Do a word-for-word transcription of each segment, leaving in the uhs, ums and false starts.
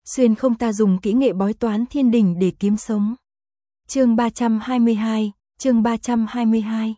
xuyên không ta dùng kỹ nghệ bói toán thiên đình để kiếm sống. Chương ba trăm hai mươi hai, chương ba trăm hai mươi hai.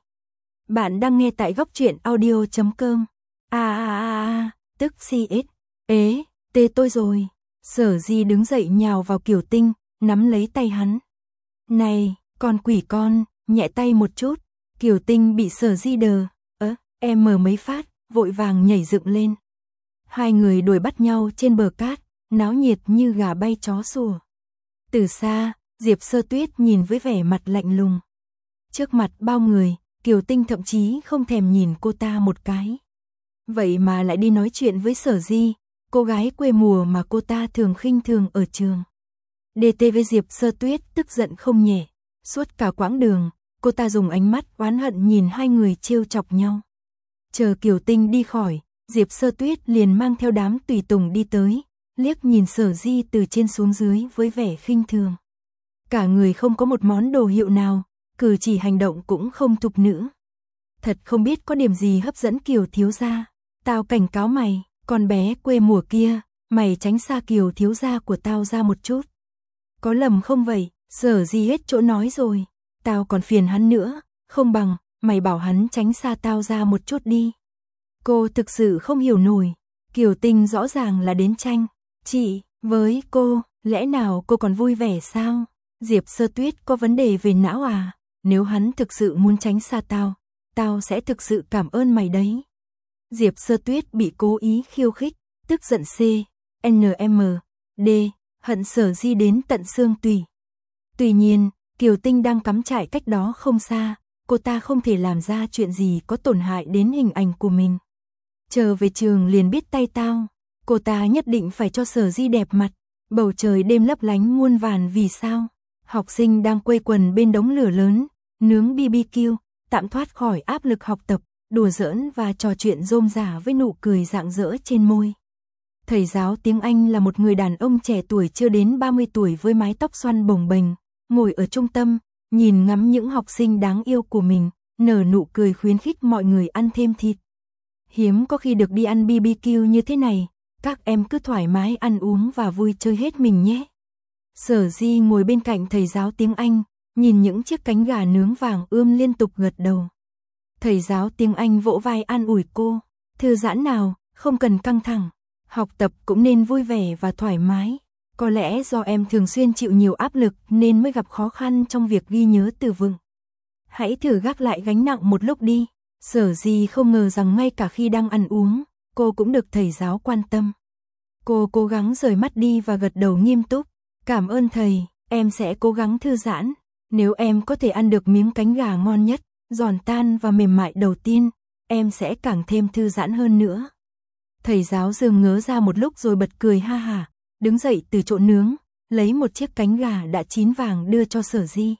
Bạn đang nghe tại góc truyện audio chấm com. A a a a, tức xê ét. Ế, tê tôi rồi. Sở Di đứng dậy nhào vào Kiều Tinh, nắm lấy tay hắn. Này, con quỷ con, nhẹ tay một chút. Kiều Tinh bị Sở Di đờ, ớ, em mở mấy phát, vội vàng nhảy dựng lên. Hai người đuổi bắt nhau trên bờ cát, náo nhiệt như gà bay chó sủa. Từ xa, Diệp Sơ Tuyết nhìn với vẻ mặt lạnh lùng. Trước mặt bao người, Kiều Tinh thậm chí không thèm nhìn cô ta một cái. Vậy mà lại đi nói chuyện với Sở Di, cô gái quê mùa mà cô ta thường khinh thường ở trường. đê tê với Diệp Sơ Tuyết tức giận không nhẹ. Suốt cả quãng đường, cô ta dùng ánh mắt oán hận nhìn hai người trêu chọc nhau. Chờ Kiều Tinh đi khỏi, Diệp Sơ Tuyết liền mang theo đám tùy tùng đi tới, liếc nhìn Sở Di từ trên xuống dưới với vẻ khinh thường. Cả người không có một món đồ hiệu nào, cử chỉ hành động cũng không thục nữ. Thật không biết có điểm gì hấp dẫn Kiều thiếu gia. Tao cảnh cáo mày, con bé quê mùa kia, mày tránh xa Kiều thiếu gia của tao ra một chút. Có lầm không vậy? Sở Di hết chỗ nói rồi. Tao còn phiền hắn nữa, không bằng mày bảo hắn tránh xa tao ra một chút đi. Cô thực sự không hiểu nổi. Kiều Tinh rõ ràng là đến tranh. Chị, với cô, lẽ nào cô còn vui vẻ sao? Diệp Sơ Tuyết có vấn đề về não à? Nếu hắn thực sự muốn tránh xa tao, tao sẽ thực sự cảm ơn mày đấy. Diệp Sơ Tuyết bị cố ý khiêu khích, tức giận C, N M, D, hận Sở Di đến tận xương tủy. Tuy nhiên, Kiều Tinh đang cắm trại cách đó không xa, cô ta không thể làm ra chuyện gì có tổn hại đến hình ảnh của mình. Chờ về trường liền biết tay tao, cô ta nhất định phải cho Sở Di đẹp mặt. Bầu trời đêm lấp lánh muôn vàn vì sao? Học sinh đang quây quần bên đống lửa lớn, nướng bê bê kiu, tạm thoát khỏi áp lực học tập, đùa giỡn và trò chuyện rôm rả với nụ cười rạng rỡ trên môi. Thầy giáo tiếng Anh là một người đàn ông trẻ tuổi chưa đến ba mươi tuổi với mái tóc xoăn bồng bềnh, ngồi ở trung tâm, nhìn ngắm những học sinh đáng yêu của mình, nở nụ cười khuyến khích mọi người ăn thêm thịt. Hiếm có khi được đi ăn bê bê kiu như thế này, các em cứ thoải mái ăn uống và vui chơi hết mình nhé. Sở Di ngồi bên cạnh thầy giáo tiếng Anh, nhìn những chiếc cánh gà nướng vàng ươm liên tục gật đầu. Thầy giáo tiếng Anh vỗ vai an ủi cô, thư giãn nào, không cần căng thẳng, học tập cũng nên vui vẻ và thoải mái. Có lẽ do em thường xuyên chịu nhiều áp lực nên mới gặp khó khăn trong việc ghi nhớ từ vựng. Hãy thử gác lại gánh nặng một lúc đi. Sở Di không ngờ rằng ngay cả khi đang ăn uống, cô cũng được thầy giáo quan tâm. Cô cố gắng rời mắt đi và gật đầu nghiêm túc. Cảm ơn thầy, em sẽ cố gắng thư giãn. Nếu em có thể ăn được miếng cánh gà ngon nhất, giòn tan và mềm mại đầu tiên, em sẽ càng thêm thư giãn hơn nữa. Thầy giáo dường ngớ ra một lúc rồi bật cười ha hả, đứng dậy từ chỗ nướng, lấy một chiếc cánh gà đã chín vàng đưa cho Sở Di.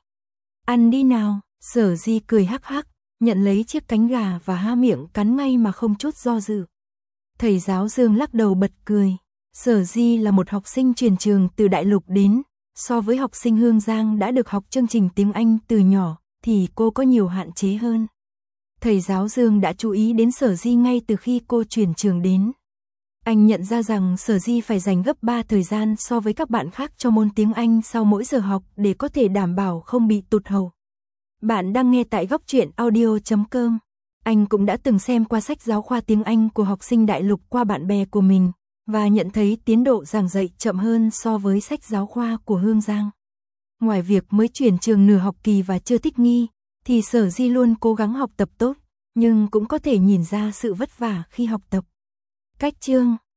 Ăn đi nào. Sở Di cười hắc hắc, nhận lấy chiếc cánh gà và há miệng cắn ngay mà không chút do dự. Thầy giáo Dương lắc đầu bật cười. Sở Di là một học sinh chuyển trường từ Đại Lục đến, so với học sinh Hương Giang đã được học chương trình tiếng Anh từ nhỏ, thì cô có nhiều hạn chế hơn. Thầy giáo Dương đã chú ý đến Sở Di ngay từ khi cô chuyển trường đến. Anh nhận ra rằng Sở Di phải dành gấp ba thời gian so với các bạn khác cho môn tiếng Anh sau mỗi giờ học để có thể đảm bảo không bị tụt hậu. Bạn đang nghe tại góc truyện audio chấm com. Anh cũng đã từng xem qua sách giáo khoa tiếng Anh của học sinh Đại Lục qua bạn bè của mình, và nhận thấy tiến độ giảng dạy chậm hơn so với sách giáo khoa của Hương Giang. Ngoài việc mới chuyển trường nửa học kỳ và chưa thích nghi, thì Sở Di luôn cố gắng học tập tốt, nhưng cũng có thể nhìn ra sự vất vả khi học tập. Cách chương